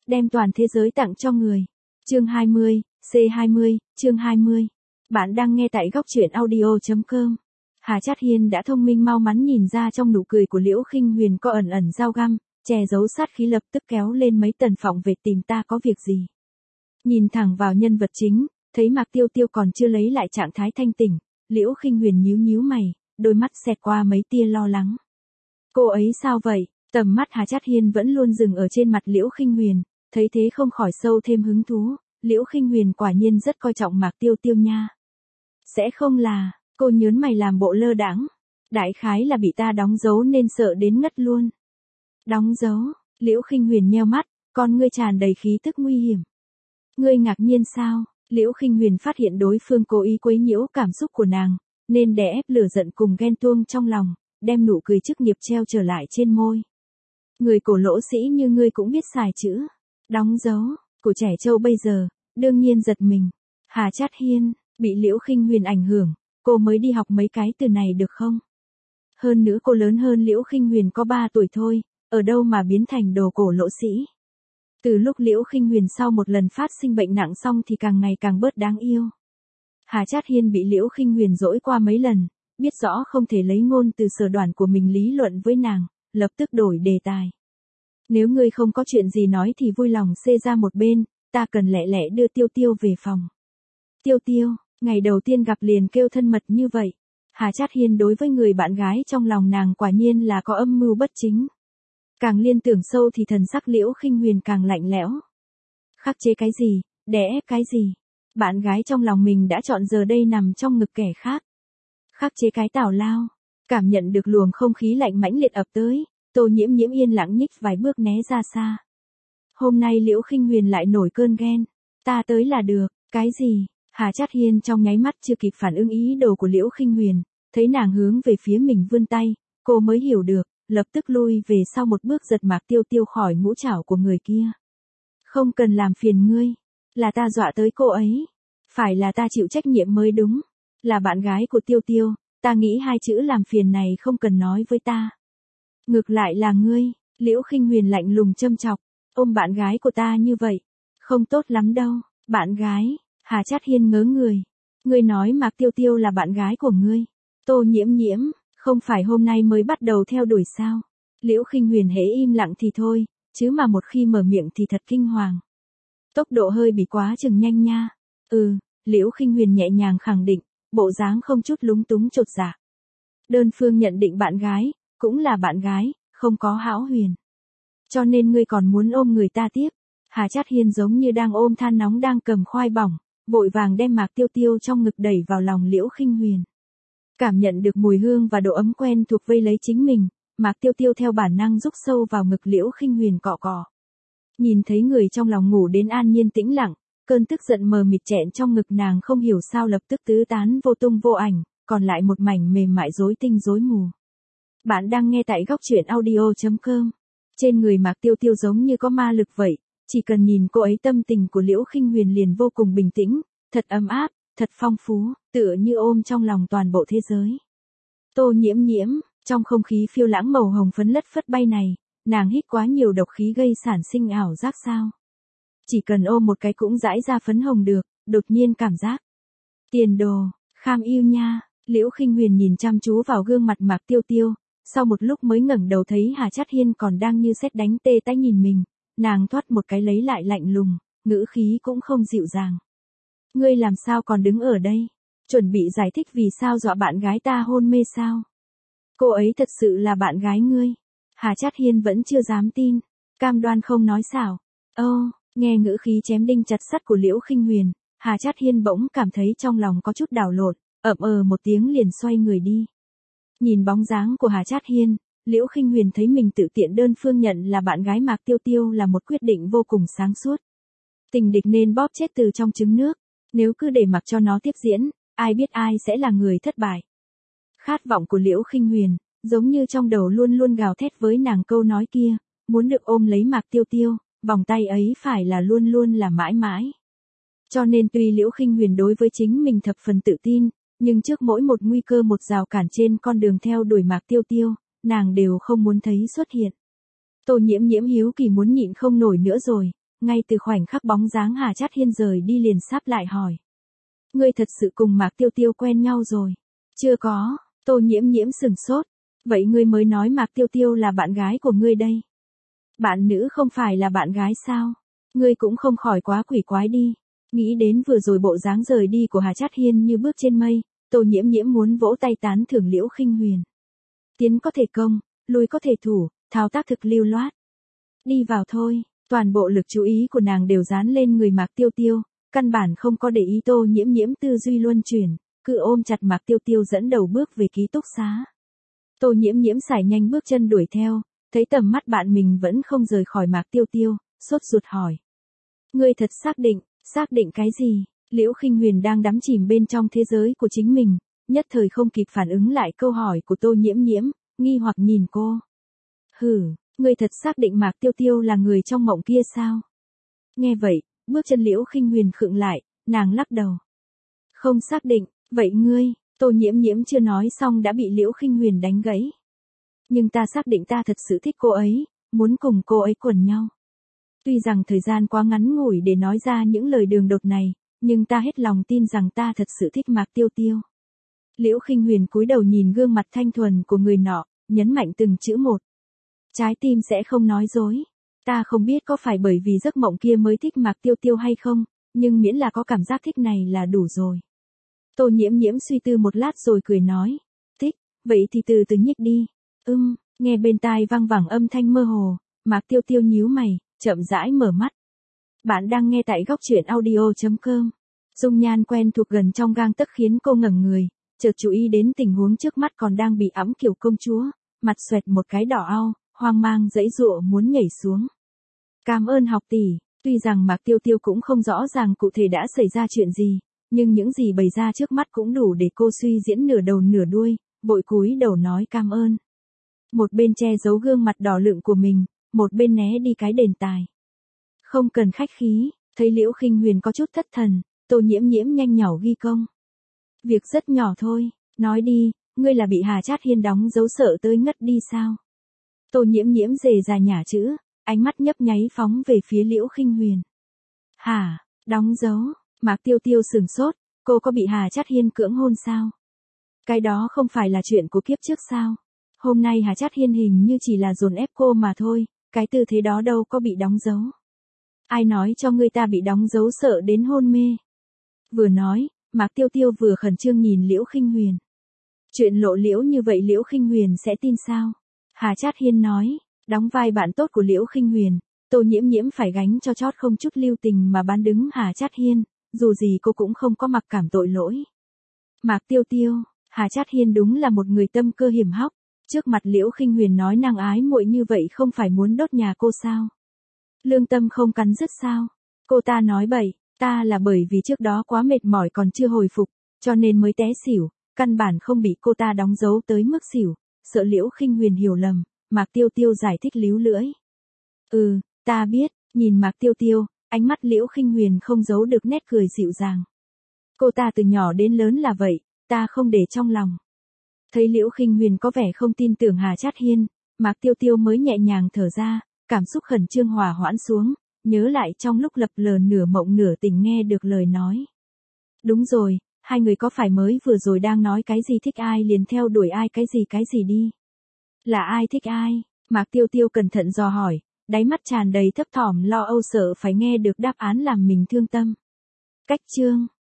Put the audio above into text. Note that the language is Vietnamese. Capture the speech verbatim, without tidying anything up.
đem toàn thế giới tặng cho người. Chương hai mươi, C hai mươi, chương hai mươi. Bạn đang nghe tại góc truyện audio chấm com. Hà Trát Hiên đã thông minh mau mắn nhìn ra trong nụ cười của Liễu Khinh Huyền có ẩn ẩn dao găm, che giấu sát khí, lập tức kéo lên mấy tần phọng về tìm ta có việc gì. Nhìn thẳng vào nhân vật chính, thấy Mạc Tiêu Tiêu còn chưa lấy lại trạng thái thanh tỉnh, Liễu Khinh Huyền nhíu nhíu mày, đôi mắt xẹt qua mấy tia lo lắng. Cô ấy sao vậy? Tầm mắt Hà Trát Hiên vẫn luôn dừng ở trên mặt Liễu Khinh Huyền, thấy thế không khỏi sâu thêm hứng thú, Liễu Khinh Huyền quả nhiên rất coi trọng Mạc Tiêu Tiêu nha. Sẽ không là, cô nhớn mày làm bộ lơ đãng, đại khái là bị ta đóng dấu nên sợ đến ngất luôn. Đóng dấu? Liễu Khinh Huyền nheo mắt, con ngươi tràn đầy khí tức nguy hiểm. Ngươi ngạc nhiên sao? Liễu Khinh Huyền phát hiện đối phương cố ý quấy nhiễu cảm xúc của nàng, nên đè ép lửa giận cùng ghen tuông trong lòng, đem nụ cười chức nghiệp treo trở lại trên môi. Người cổ lỗ sĩ như ngươi cũng biết xài chữ đóng dấu của trẻ trâu bây giờ, đương nhiên giật mình. Hà Trát Hiên, bị Liễu Khinh Huyền ảnh hưởng, cô mới đi học mấy cái từ này được không? Hơn nữa cô lớn hơn Liễu Khinh Huyền có ba tuổi thôi, ở đâu mà biến thành đồ cổ lỗ sĩ. Từ lúc Liễu Khinh Huyền sau một lần phát sinh bệnh nặng xong thì càng ngày càng bớt đáng yêu. Hà Trát Hiên bị Liễu Khinh Huyền dỗi qua mấy lần, biết rõ không thể lấy ngôn từ sở đoản của mình lý luận với nàng, lập tức đổi đề tài. Nếu ngươi không có chuyện gì nói thì vui lòng xê ra một bên, ta cần lẹ lẹ đưa Tiêu Tiêu về phòng. Tiêu Tiêu, ngày đầu tiên gặp liền kêu thân mật như vậy. Hà Trát Hiên đối với người bạn gái trong lòng nàng quả nhiên là có âm mưu bất chính. Càng liên tưởng sâu thì thần sắc Liễu Khinh Huyền càng lạnh lẽo. Khắc chế cái gì, đè ép cái gì? Bạn gái trong lòng mình đã chọn giờ đây nằm trong ngực kẻ khác. Khắc chế cái tào lao. Cảm nhận được luồng không khí lạnh mãnh liệt ập tới, Tô Nhiễm Nhiễm yên lặng nhích vài bước né ra xa. Hôm nay Liễu Khinh Huyền lại nổi cơn ghen. Ta tới là được. Cái gì? Hà Trát Hiên trong nháy mắt chưa kịp phản ứng ý đồ của Liễu Khinh Huyền, thấy nàng hướng về phía mình vươn tay, cô mới hiểu được, lập tức lui về sau một bước, giật Mạc Tiêu Tiêu khỏi ngũ trảo của người kia. Không cần làm phiền ngươi, là ta dọa tới cô ấy, phải là ta chịu trách nhiệm mới đúng, là bạn gái của Tiêu Tiêu, ta nghĩ hai chữ làm phiền này không cần nói với ta. Ngược lại là ngươi, Liễu Khinh Huyền lạnh lùng châm chọc, ôm bạn gái của ta như vậy, không tốt lắm đâu. Bạn gái? Hà Trát Hiên ngớ người. Ngươi nói Mạc Tiêu Tiêu là bạn gái của ngươi. Tô Nhiễm Nhiễm, không phải hôm nay mới bắt đầu theo đuổi sao? Liễu Khinh Huyền hễ im lặng thì thôi, chứ mà một khi mở miệng thì thật kinh hoàng. Tốc độ hơi bị quá chừng nhanh nha. Ừ, Liễu Khinh Huyền nhẹ nhàng khẳng định, bộ dáng không chút lúng túng chột dạ. Đơn phương nhận định bạn gái, cũng là bạn gái, không có hão huyền. Cho nên ngươi còn muốn ôm người ta tiếp. Hà Trát Hiên giống như đang ôm than nóng đang cầm khoai bỏng, vội vàng đem Mạc Tiêu Tiêu trong ngực đẩy vào lòng Liễu Khinh Huyền. Cảm nhận được mùi hương và độ ấm quen thuộc vây lấy chính mình, Mạc Tiêu Tiêu theo bản năng rúc sâu vào ngực Liễu Khinh Huyền cọ cọ. Nhìn thấy người trong lòng ngủ đến an nhiên tĩnh lặng, cơn tức giận mờ mịt chẹn trong ngực nàng không hiểu sao lập tức tứ tán vô tung vô ảnh, còn lại một mảnh mềm mại rối tinh rối mù. Bạn đang nghe tại góc truyện audio chấm com. Trên người Mạc Tiêu Tiêu giống như có ma lực vậy. Chỉ cần nhìn cô ấy, tâm tình của Liễu Khinh Huyền liền vô cùng bình tĩnh, thật ấm áp, thật phong phú, tựa như ôm trong lòng toàn bộ thế giới. Tô Nhiễm Nhiễm, trong không khí phiêu lãng màu hồng phấn lất phất bay này, nàng hít quá nhiều độc khí gây sản sinh ảo giác sao? Chỉ cần ôm một cái cũng dãi ra phấn hồng được, đột nhiên cảm giác. Tiền đồ, kham yêu nha. Liễu Khinh Huyền nhìn chăm chú vào gương mặt Mạc Tiêu Tiêu, sau một lúc mới ngẩng đầu thấy Hà Trát Hiên còn đang như sét đánh tê tái nhìn mình. Nàng thoát một cái lấy lại lạnh lùng, ngữ khí cũng không dịu dàng. Ngươi làm sao còn đứng ở đây? Chuẩn bị giải thích vì sao dọa bạn gái ta hôn mê sao? Cô ấy thật sự là bạn gái ngươi? Hà Trát Hiên vẫn chưa dám tin, cam đoan không nói xảo. Ô, oh, nghe ngữ khí chém đinh chặt sắt của Liễu Khinh Huyền, Hà Trát Hiên bỗng cảm thấy trong lòng có chút đảo lộn, ậm ờ một tiếng liền xoay người đi. Nhìn bóng dáng của Hà Trát Hiên, Liễu Khinh Huyền thấy mình tự tiện đơn phương nhận là bạn gái Mạc Tiêu Tiêu là một quyết định vô cùng sáng suốt. Tình địch nên bóp chết từ trong trứng nước, nếu cứ để mặc cho nó tiếp diễn, ai biết ai sẽ là người thất bại. Khát vọng của Liễu Khinh Huyền, giống như trong đầu luôn luôn gào thét với nàng câu nói kia, muốn được ôm lấy Mạc Tiêu Tiêu, vòng tay ấy phải là luôn luôn là mãi mãi. Cho nên tuy Liễu Khinh Huyền đối với chính mình thập phần tự tin, nhưng trước mỗi một nguy cơ, một rào cản trên con đường theo đuổi Mạc Tiêu Tiêu, nàng đều không muốn thấy xuất hiện. Tô Nhiễm Nhiễm hiếu kỳ muốn nhịn không nổi nữa rồi, ngay từ khoảnh khắc bóng dáng Hà Chát Hiên rời đi liền sáp lại hỏi. Ngươi thật sự cùng Mạc Tiêu Tiêu quen nhau rồi? Chưa có, Tô Nhiễm Nhiễm sừng sốt. Vậy ngươi mới nói Mạc Tiêu Tiêu là bạn gái của ngươi đây. Bạn nữ không phải là bạn gái sao? Ngươi cũng không khỏi quá quỷ quái đi. Nghĩ đến vừa rồi bộ dáng rời đi của Hà Chát Hiên như bước trên mây, Tô Nhiễm Nhiễm muốn vỗ tay tán thưởng Liễu Khinh Huyền. Tiến có thể công, lui có thể thủ, thao tác thực lưu loát. Đi vào thôi, toàn bộ lực chú ý của nàng đều dán lên người Mạc Tiêu Tiêu, căn bản không có để ý Tô Nhiễm Nhiễm tư duy luân chuyển, cứ ôm chặt Mạc Tiêu Tiêu dẫn đầu bước về ký túc xá. Tô Nhiễm Nhiễm sải nhanh bước chân đuổi theo, thấy tầm mắt bạn mình vẫn không rời khỏi Mạc Tiêu Tiêu, sốt ruột hỏi. Ngươi thật xác định, xác định cái gì? Liễu Khinh Huyền đang đắm chìm bên trong thế giới của chính mình, nhất thời không kịp phản ứng lại câu hỏi của Tô Nhiễm Nhiễm, nghi hoặc nhìn cô. Hừ, ngươi thật xác định Mạc Tiêu Tiêu là người trong mộng kia sao? Nghe vậy, bước chân Liễu Khinh Huyền khựng lại, nàng lắc đầu. Không xác định, vậy ngươi, Tô Nhiễm Nhiễm chưa nói xong đã bị Liễu Khinh Huyền đánh gãy. Nhưng ta xác định ta thật sự thích cô ấy, muốn cùng cô ấy quẩn nhau. Tuy rằng thời gian quá ngắn ngủi để nói ra những lời đường đột này, nhưng ta hết lòng tin rằng ta thật sự thích Mạc Tiêu Tiêu. Liễu Khinh Huyền cúi đầu nhìn gương mặt thanh thuần của người nọ, nhấn mạnh từng chữ một. Trái tim sẽ không nói dối. Ta không biết có phải bởi vì giấc mộng kia mới thích Mạc Tiêu Tiêu hay không, nhưng miễn là có cảm giác thích này là đủ rồi. Tô Nhiễm Nhiễm suy tư một lát rồi cười nói. Thích, vậy thì từ từ nhích đi. Ưm, nghe bên tai vang vẳng âm thanh mơ hồ, Mạc Tiêu Tiêu nhíu mày, chậm rãi mở mắt. Bạn đang nghe tại góc truyện audio chấm com. Dung nhan quen thuộc gần trong gang tấc khiến cô ngẩng người, chợt chú ý đến tình huống trước mắt còn đang bị ẵm kiểu công chúa, mặt xoẹt một cái đỏ ao, hoang mang giãy giụa muốn nhảy xuống. Cảm ơn học tỷ. Tuy rằng Mạc Tiêu Tiêu cũng không rõ ràng cụ thể đã xảy ra chuyện gì, nhưng những gì bày ra trước mắt cũng đủ để cô suy diễn nửa đầu nửa đuôi, vội cúi đầu nói cảm ơn. Một bên che giấu gương mặt đỏ lựng của mình, một bên né đi cái đề tài. Không cần khách khí, thấy Liễu Khinh Huyền có chút thất thần, Tô Nhiễm Nhiễm nhanh nhỏ ghi công. Việc rất nhỏ thôi, nói đi, ngươi là bị Hà Chát Hiên đóng dấu sợ tới ngất đi sao? Tô Nhiễm Nhiễm dề ra nhả chữ, ánh mắt nhấp nháy phóng về phía Liễu Khinh Huyền. Hả, đóng dấu? Mạc Tiêu Tiêu sừng sốt, cô có bị Hà Chát Hiên cưỡng hôn sao? Cái đó không phải là chuyện của kiếp trước sao? Hôm nay Hà Chát Hiên hình như chỉ là dồn ép cô mà thôi, cái tư thế đó đâu có bị đóng dấu. Ai nói cho ngươi ta bị đóng dấu sợ đến hôn mê? Vừa nói, Mạc Tiêu Tiêu vừa khẩn trương nhìn Liễu Khinh Huyền. Chuyện lộ liễu như vậy Liễu Khinh Huyền sẽ tin sao? Hà Chát Hiên nói, đóng vai bạn tốt của Liễu Khinh Huyền, Tô Nhiễm Nhiễm phải gánh cho chót không chút lưu tình mà bán đứng Hà Chát Hiên, dù gì cô cũng không có mặc cảm tội lỗi. Mạc Tiêu Tiêu, Hà Chát Hiên đúng là một người tâm cơ hiểm hóc, trước mặt Liễu Khinh Huyền nói nàng ái muội như vậy không phải muốn đốt nhà cô sao? Lương tâm không cắn rứt sao? Cô ta nói bậy, ta là bởi vì trước đó quá mệt mỏi còn chưa hồi phục, cho nên mới té xỉu, căn bản không bị cô ta đóng dấu tới mức xỉu, sợ Liễu Khinh Huyền hiểu lầm, Mạc Tiêu Tiêu giải thích líu lưỡi. Ừ, ta biết, nhìn Mạc Tiêu Tiêu, ánh mắt Liễu Khinh Huyền không giấu được nét cười dịu dàng. Cô ta từ nhỏ đến lớn là vậy, ta không để trong lòng. Thấy Liễu Khinh Huyền có vẻ không tin tưởng Hà Chát Hiên, Mạc Tiêu Tiêu mới nhẹ nhàng thở ra, cảm xúc khẩn trương hòa hoãn xuống, nhớ lại trong lúc lập lờ nửa mộng nửa tỉnh nghe được lời nói. Đúng rồi, hai người có phải mới vừa rồi đang nói cái gì thích ai liền theo đuổi ai cái gì cái gì đi. Là ai thích ai? Mạc Tiêu Tiêu cẩn thận dò hỏi, đáy mắt tràn đầy thấp thỏm lo âu sợ phải nghe được đáp án làm mình thương tâm. Cách chương